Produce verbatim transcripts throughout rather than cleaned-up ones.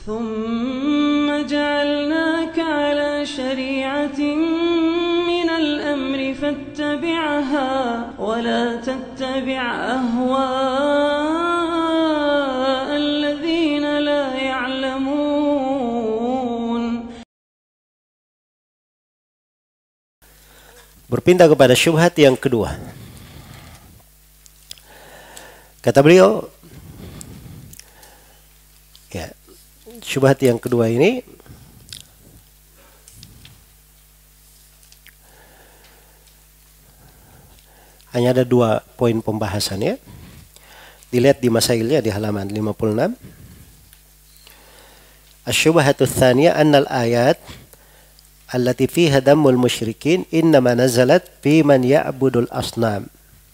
ثم جعلناك على شريعة من الأمر فاتبعها ولا تتبع أهواء الذين لا يعلمون. Berpindah kepada syubhat yang kedua. Kata beliau, ya, syubhat yang kedua ini hanya ada dua poin pembahasannya. Dilihat di masailnya di halaman lima puluh enam. Asy-syubhatu tsaniyah anna al-ayat allati fiha dammul musyrikin innama nazalat fi man ya'budul asnam.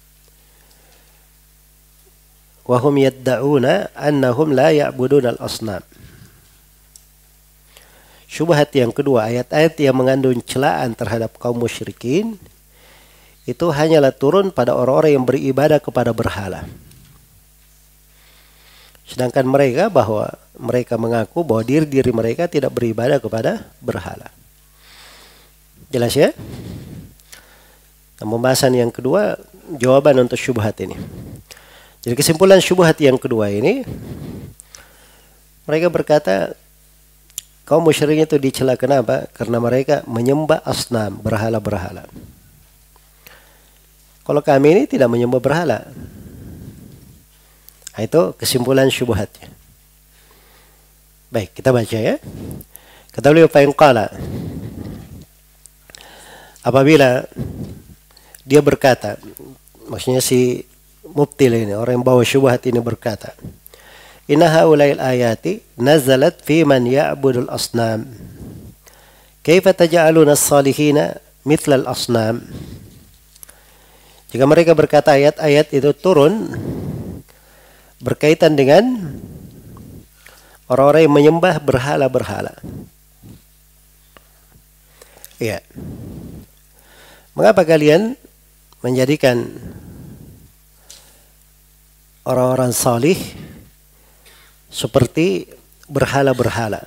Wa hum yadda'una annahum la ya'budunal asnam. Syubhat yang kedua, ayat-ayat yang mengandung celaan terhadap kaum musyrikin itu hanyalah turun pada orang-orang yang beribadah kepada berhala. Sedangkan mereka bahwa mereka mengaku bahwa diri-diri mereka tidak beribadah kepada berhala. Jelas ya? Nah, pembahasan yang kedua, jawaban untuk syubhat ini. Jadi kesimpulan syubhat yang kedua ini, mereka berkata kaum musyrikin itu dicela kenapa? Karena mereka menyembah asnam, berhala-berhala. Kalau kami ini tidak menyembah berhala. Nah, itu kesimpulan syubhatnya. Baik, kita baca ya. Kata beliau, fa in qala, apabila dia berkata, maksudnya si mubtil ini, orang yang bawa syubhat ini berkata, inna haulail ayati nazalat fi man ya'budul asnam. Kaifa taj'aluna as-salihina mithla al-asnam? Jika mereka berkata ayat-ayat itu turun berkaitan dengan orang-orang yang menyembah berhala-berhala. Iya. Mengapa kalian menjadikan orang-orang salih seperti berhala-berhala?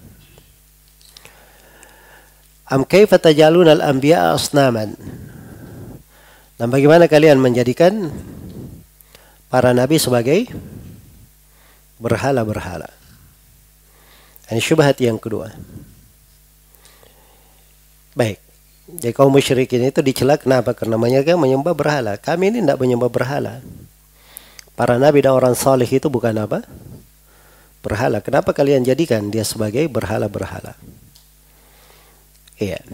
Am kaifa tajaluna al-anbiya asnaman? Dan bagaimana kalian menjadikan para nabi sebagai berhala-berhala? Ini syubhat yang kedua. Baik. Jadi kaum musyrikin itu dicela kenapa? Karena mereka menyembah berhala. Kami ini tidak menyembah berhala. Para nabi dan orang saleh itu bukan apa? Berhala. Kenapa kalian jadikan dia sebagai berhala-berhala? Iya.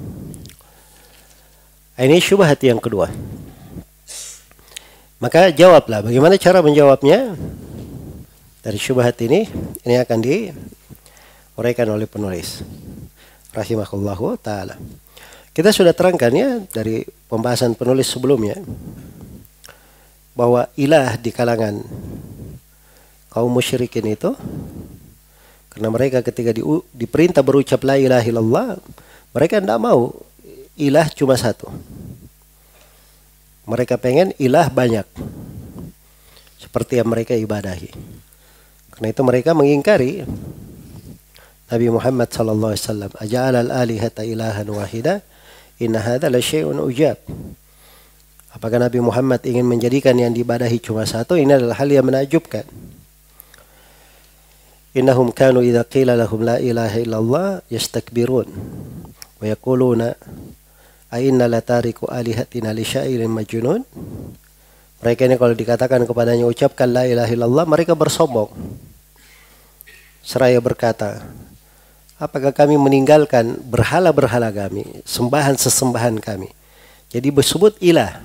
Ini syubhat yang kedua. Maka jawablah. Bagaimana cara menjawabnya? Dari syubhat ini, ini akan diuraikan oleh penulis rahimahullahu ta'ala. Kita sudah terangkan ya dari pembahasan penulis sebelumnya bahwa ilah di kalangan kaum musyrikin itu, karena mereka ketika di, diperintah berucap la ilaha illallah, mereka tidak mau ilah cuma satu. Mereka pengen ilah banyak seperti yang mereka ibadahi. Karena itu mereka mengingkari Nabi Muhammad sallallahu alaihi wasallam, aja'ala al-alihata ilahan wahida inna hadza la syai'un ujab. Apakah Nabi Muhammad ingin menjadikan yang diibadahi cuma satu? Ini adalah hal yang menakjubkan. Innahum kanu idza qila lahum la ilaha illallah yastakbirun wa yaquluna a inna la tariku alihatina li syai'in majnun. Mereka ini kalau dikatakan kepadanya ucapkan la ilaha illallah, mereka bersombong. Seraya berkata, apakah kami meninggalkan berhala-berhala kami, sembahan-sesembahan kami, jadi disebut ilah.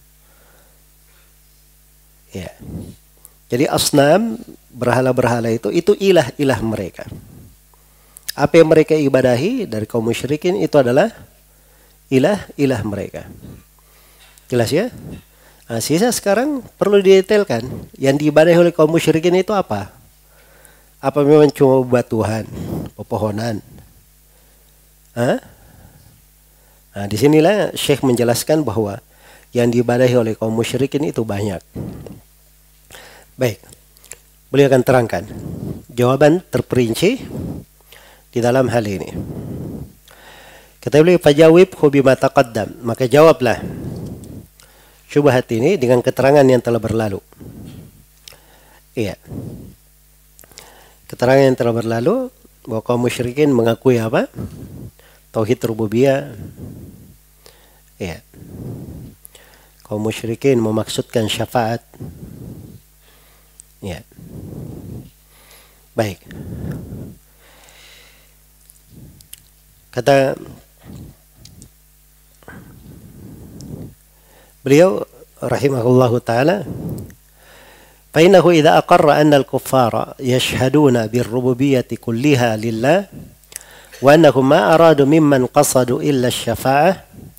Ya. Jadi asnam, berhala-berhala itu, itu ilah-ilah mereka. Apa yang mereka ibadahi dari kaum musyrikin itu adalah ilah-ilah mereka. Jelas ya? Nah, sisa sekarang perlu didetailkan. Yang diibadahi oleh kaum musyrikin itu apa? Apa memang cuma batuan, pepohonan? Hah? Nah, disinilah Syekh menjelaskan bahwa yang diibadahi oleh kaum musyrikin itu banyak. Baik. Beliau akan terangkan jawaban terperinci di dalam hal ini. Kata beliau, fajawibhu bima taqaddam, maka jawablah syubhat ini dengan keterangan yang telah berlalu. Iya. Keterangan yang telah berlalu bahwa kaum musyrikin mengakui apa? Tauhid rububiyah. Iya. Kaum musyrikin memaksudkan syafaat. Iya. Baik. Kata beliau rahimahullahu taala, فإنه إذا أقر أن الكفار يشهدون بالربوبية كلها لله وأنهم ما أرادوا ممن قصدوا إلا الشفاعة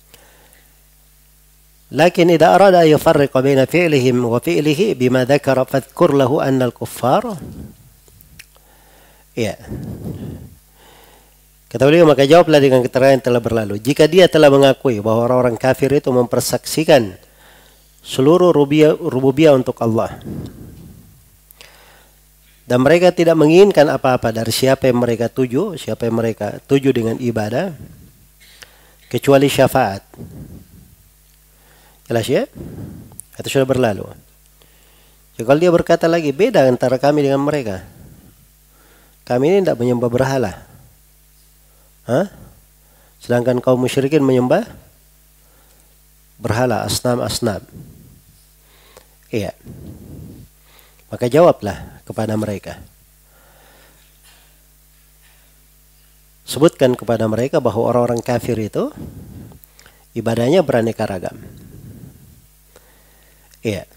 لكن إذا أراد أن يفرق بين فعلهم وفعله بما ذكر فاذكر له أن الكفار ya. Kata beliau, maka jawablah dengan keterangan yang telah berlalu. Jika dia telah mengakui bahwa orang-orang kafir itu mempersaksikan seluruh rububiyah, rububiyah untuk Allah, dan mereka tidak menginginkan apa-apa dari siapa yang mereka tuju, siapa yang mereka tuju dengan ibadah, kecuali syafaat. Jelas ya? Itu sudah berlalu. Jadi kalau dia berkata lagi, beda antara kami dengan mereka. Kami ini tidak menyembah berhala. Hah? Sedangkan kaum musyrikin menyembah berhala, asnam-asnam. Iya. Maka jawablah kepada mereka. Sebutkan kepada mereka bahwa orang-orang kafir itu ibadahnya beraneka ragam. Iya.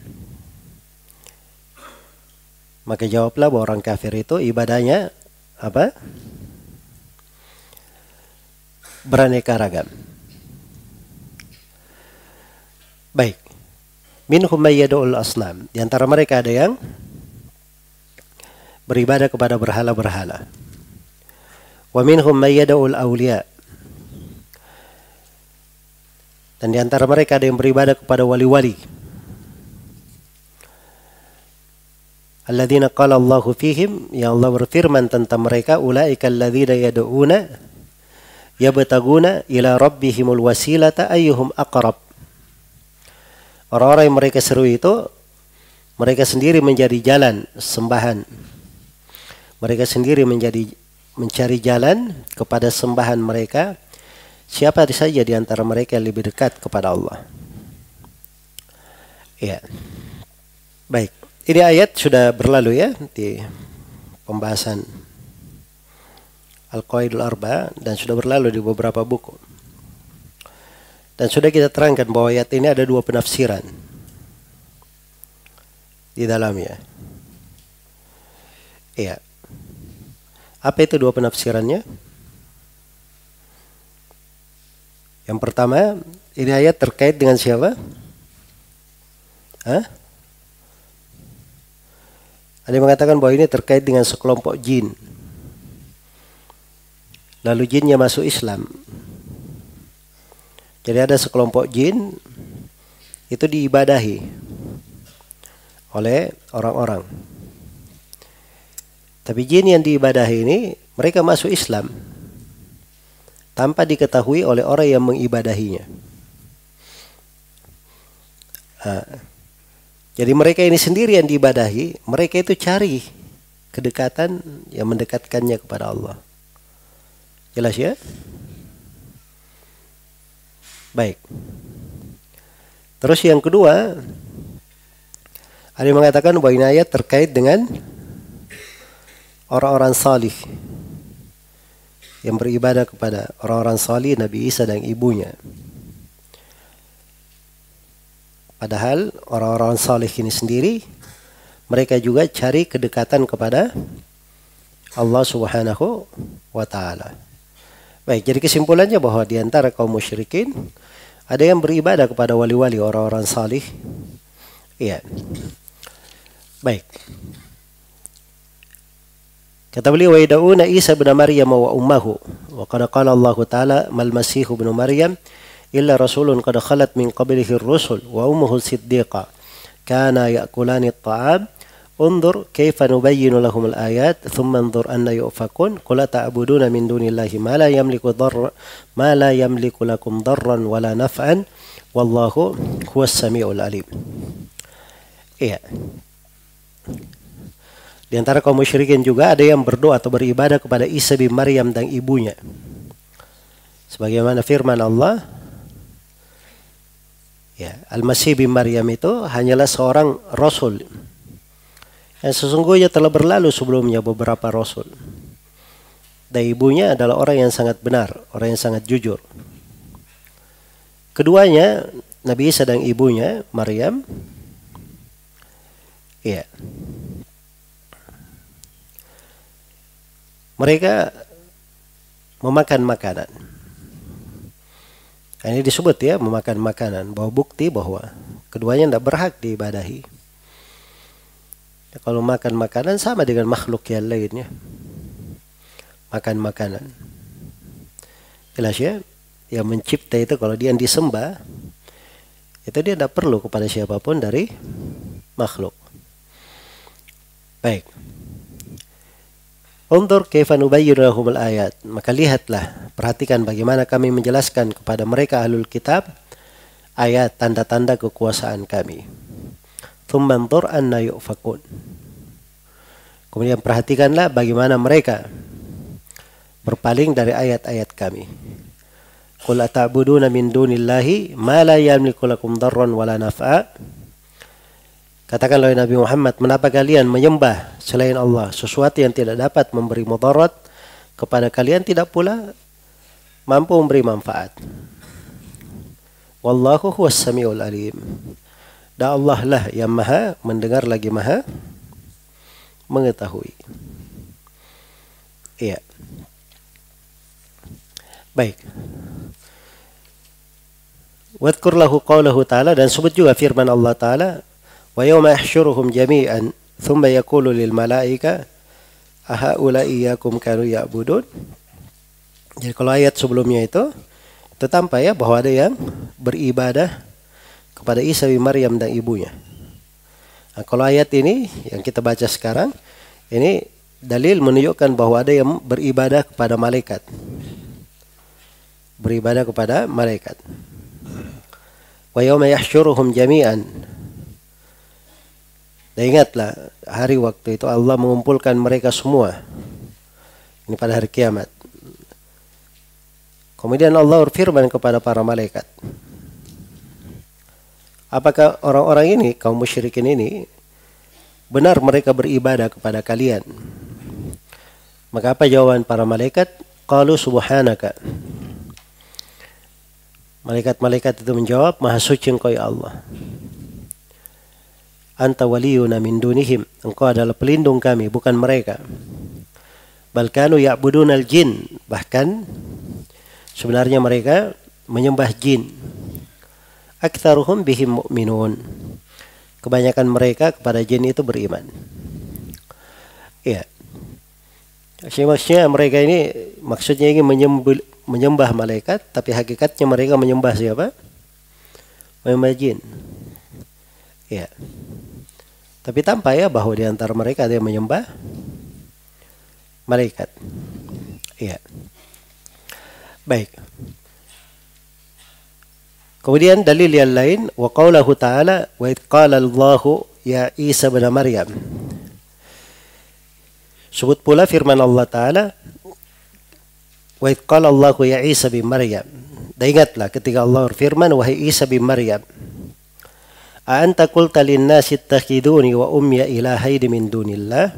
Maka jawablah bahwa orang kafir itu ibadahnya apa? Beraneka ragam. Baik. Minhum may yad'ul asnam. Di antara mereka ada yang beribadah kepada berhala-berhala. Wa minhum may yad'ul awliya. Dan di antara mereka ada yang beribadah kepada wali-wali. Alladzina qala Allahu fihim, ya Allah berfirman tentang mereka, ulaika alladzina yad'una yabtaguna ila rabbihimul wasilata ayyuhum aqrab. Orang-orang yang mereka seru itu, mereka sendiri menjadi jalan sembahan. Mereka sendiri menjadi mencari jalan kepada sembahan mereka. Siapa saja di antara mereka yang lebih dekat kepada Allah. Ya. Baik. Ini ayat sudah berlalu ya di pembahasan Al-Qawaidul Arba dan sudah berlalu di beberapa buku. Dan sudah kita terangkan bahwa ayat ini ada dua penafsiran di dalamnya. Iya. Apa itu dua penafsirannya? Yang pertama, ini ayat terkait dengan siapa? Hah? Ada yang mengatakan bahwa ini terkait dengan sekelompok jin. Lalu jinnya masuk Islam. Jadi ada sekelompok jin itu diibadahi oleh orang-orang. Tapi jin yang diibadahi ini mereka masuk Islam tanpa diketahui oleh orang yang mengibadahinya. Nah, jadi mereka ini sendiri yang diibadahi, mereka itu cari kedekatan yang mendekatkannya kepada Allah. Jelas ya? Baik. Terus yang kedua, ada yang mengatakan bahwa ini ayat terkait dengan orang-orang salih yang beribadah kepada orang-orang salih, Nabi Isa dan ibunya. Padahal orang-orang salih ini sendiri, mereka juga cari kedekatan kepada Allah Subhanahu wa Ta'ala. Baik, jadi kesimpulannya bahwa di antara kaum musyrikin ada yang beribadah kepada wali-wali, orang-orang salih. Iya. Baik. Kata beliau, wa yad'una Isa bin Maryam wa ummuhu wa qad qala Allah Ta'ala mal Masih ibn Maryam illa rasulun qad khalat min qablihi ar-rusul wa ummuhu siddiqa kana ya'kulani at-ta'am Undur kaifa nubayyinu lahumul ayat thumma anzur anna yufakun qul ta'buduna min dunillahi ma la yamliku darra ma la yamliku lakum darran wala naf'an wallahu huwas samiul alim. Iya. Di antara kaum musyrikin juga ada yang berdoa atau beribadah kepada Isa bin Maryam dan ibunya. Sebagaimana firman Allah, ya, Al-Masih bin Maryam itu hanyalah seorang rasul. Yang sesungguhnya telah berlalu sebelumnya beberapa rasul. Dan ibunya adalah orang yang sangat benar, orang yang sangat jujur. Keduanya, Nabi Isa dan ibunya, Maryam, ya, mereka memakan makanan. Ini disebut ya, memakan makanan, bahwa bukti bahwa keduanya tidak berhak diibadahi. Ya, kalau makan makanan sama dengan makhluk yang lainnya. Makan makanan. Jelas ya, yang mencipta itu kalau dia disembah, itu dia tidak perlu kepada siapapun dari makhluk. Baik. Undur kaifa nubayyinu lahumul ayat. Maka lihatlah, perhatikan bagaimana kami menjelaskan kepada mereka ahlul kitab ayat tanda-tanda kekuasaan kami. Tsumma anzur anna yufakun. Kemudian perhatikanlah bagaimana mereka berpaling dari ayat-ayat kami. Qul ata'buduna min dunillahi ma la yamliku lakum darran wala naf'a. Katakanlah Nabi Muhammad, mengapa kalian menyembah selain Allah sesuatu yang tidak dapat memberi mudarat kepada kalian, tidak pula mampu memberi manfaat. Wallahu huwas samiul alim. Dan Allah lah yang maha mendengar lagi maha mengetahui. Iya. Baik. Wadhkur lahu qawlahu ta'ala, dan sebut juga firman Allah Ta'ala, wa yawma yahsyuruhum jami'an thumma yaqulu lil malaika ahaula'i iyyakum kanu ya'budun. Jadi kalau ayat sebelumnya itu itu tampak ya bahwa ada yang beribadah kepada Isa bin Maryam dan ibunya. Nah, kalau ayat ini yang kita baca sekarang ini dalil menunjukkan bahwa ada yang beribadah kepada malaikat. Beribadah kepada malaikat. Wa yawma yahsyuruhum jami'an. Dan ingatlah, hari waktu itu Allah mengumpulkan mereka semua. Ini pada hari kiamat. Kemudian Allah berfirman kepada para malaikat, apakah orang-orang ini, kaum musyrikin ini, benar mereka beribadah kepada kalian? Maka apa jawaban para malaikat? Qalu subhanaka. Malaikat-malaikat itu menjawab, maha suci engkau ya Allah. Anta waliyuna min dunihim. Engkau adalah pelindung kami, bukan mereka. Bal kanu ya'budunal jin. Bahkan sebenarnya mereka menyembah jin. Aktsaruhum bihim mu'minun. Kebanyakan mereka kepada jin itu beriman. Iya. Maksudnya mereka ini maksudnya ingin menyembah, menyembah malaikat, tapi hakikatnya mereka menyembah siapa? Menyembah jin. Iya. Tapi tampak ya bahwa di antara mereka ada yang menyembah malaikat. Iya. Baik. Kemudian dalil yang lain, wa qaulahu ta'ala wa id qala Allahu ya Isa bin Maryam. Sebut pula firman Allah Ta'ala, wa id qala Allahu ya Isa bin Maryam. Dan ingatlah ketika Allah berfirman, wahai Isa bin Maryam, a anta qulta lin-nasi ittakhiduni wa ummi ilahaini min dunillah.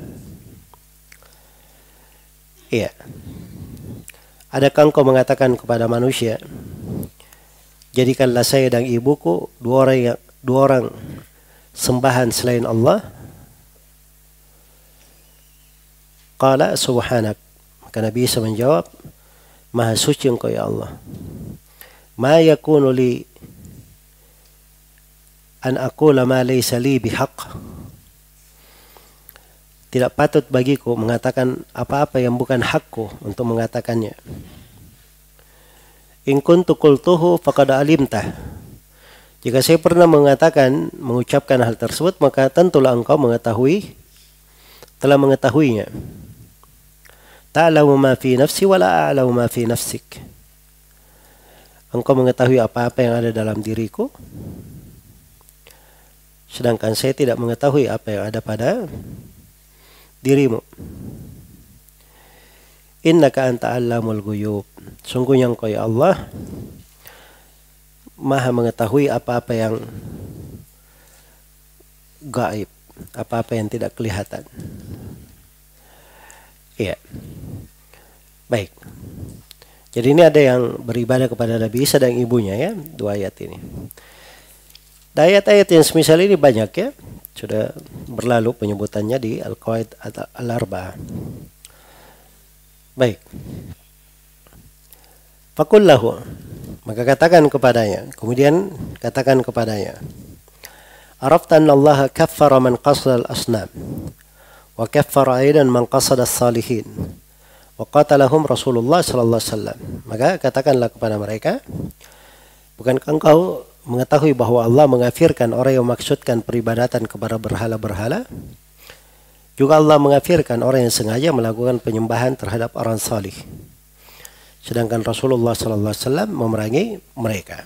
Iya. Adakah engkau mengatakan kepada manusia, jadikanlah saya dan ibuku dua orang yang, dua orang sembahan selain Allah? Qala subhanak. Maka Nabi Isa menjawab, maha suci engkau ya Allah. Ma yakunu li an aqula ma laysa li bihaq. Tidak patut bagiku mengatakan apa-apa yang bukan hakku untuk mengatakannya. In kuntu qultuhu faqad alimtah. Jika saya pernah mengatakan, mengucapkan hal tersebut, maka tentulah engkau mengetahui telah mengetahuinya. Ta'lamu ma fi nafsi wa la a'lamu ma fi nafsik. Engkau mengetahui apa-apa yang ada dalam diriku, sedangkan saya tidak mengetahui apa yang ada pada dirimu. Innaka anta 'allamul ghuyub. Sungguhnya engkau ya Allah Maha mengetahui apa-apa yang gaib, apa-apa yang tidak kelihatan. Iya. Baik. Jadi ini ada yang beribadah kepada Nabi Isa dan ibunya ya, dua ayat ini. Dan ayat-ayat yang semisal ini banyak ya, sudah berlalu penyebutannya di Al-Qawaid Al-Arba'ah. Baik. Faqul lahu, maka katakan kepadanya, kemudian katakan kepadanya, arafta anna Allah kaffara man qasada al-asnam wa kaffara aidan man qasada as-salihin wa qatalahum Rasulullah sallallahu alaihi wasallam. Maka katakanlah kepada mereka, bukankah engkau mengetahui bahwa Allah mengafirkan orang yang memaksudkan peribadatan kepada berhala-berhala? Juga Allah mengafirkan orang yang sengaja melakukan penyembahan terhadap orang salih. Sedangkan Rasulullah sallallahu alaihi wasallam memerangi mereka.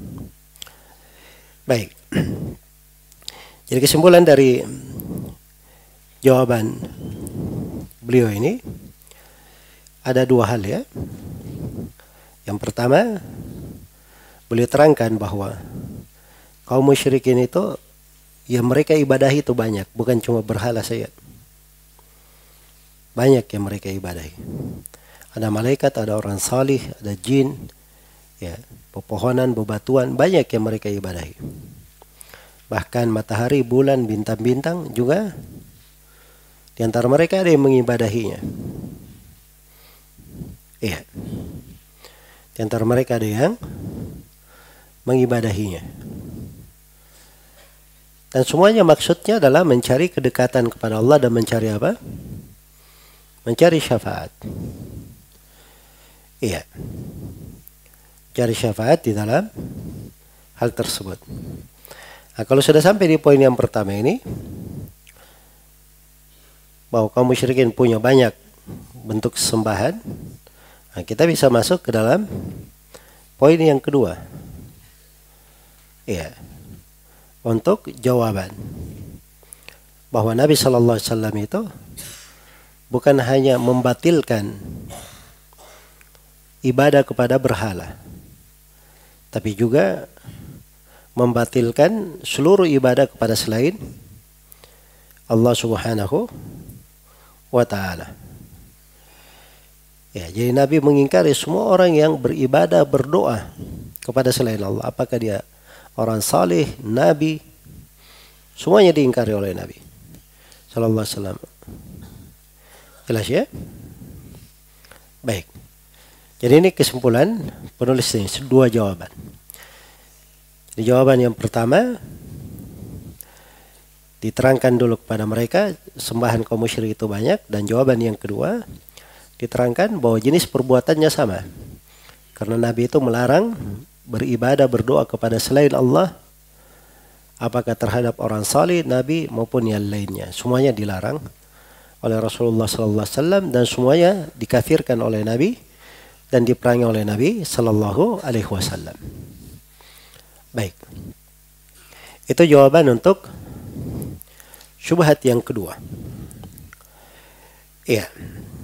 Baik. Jadi kesimpulan dari jawaban beliau ini ada dua hal ya. Yang pertama, beliau terangkan bahwa kaum musyrikin itu ya mereka ibadahi itu banyak, bukan cuma berhala saja. Banyak yang mereka ibadahi. Ada malaikat, ada orang salih, ada jin, ya, pepohonan, bebatuan, banyak yang mereka ibadahi. Bahkan matahari, bulan, bintang-bintang juga di antara mereka ada yang mengibadahinya. Iya. Di antara mereka ada yang mengibadahinya. Dan semuanya maksudnya adalah mencari kedekatan kepada Allah dan mencari apa? Mencari syafaat. Iya. Cari syafaat di dalam hal tersebut. Nah, kalau sudah sampai di poin yang pertama ini, bahwa kaum musyrikin punya banyak bentuk sembahan, nah, kita bisa masuk ke dalam poin yang kedua. Iya. Untuk jawaban bahwa Nabi Shallallahu Alaihi Wasallam itu bukan hanya membatilkan ibadah kepada berhala, tapi juga membatilkan seluruh ibadah kepada selain Allah Subhanahu wa Ta'ala. Ya, jadi Nabi mengingkari semua orang yang beribadah, berdoa kepada selain Allah. Apakah dia orang saleh, nabi, semuanya diingkari oleh Nabi Sallallahu Alaihi Wasallam. Jelas ya? Baik. Jadi ini kesimpulan penulis ini, dua jawaban. Jadi jawaban yang pertama, diterangkan dulu kepada mereka sembahan kaum musyrik itu banyak, dan jawaban yang kedua diterangkan bahwa jenis perbuatannya sama. Karena Nabi itu melarang beribadah, berdoa kepada selain Allah, apakah terhadap orang saleh, nabi maupun yang lainnya. Semuanya dilarang oleh Rasulullah sallallahu alaihi wasallam dan semuanya dikafirkan oleh Nabi dan diperangi oleh Nabi sallallahu alaihi wasallam. Baik. Itu jawaban untuk syubhat yang kedua. Iya.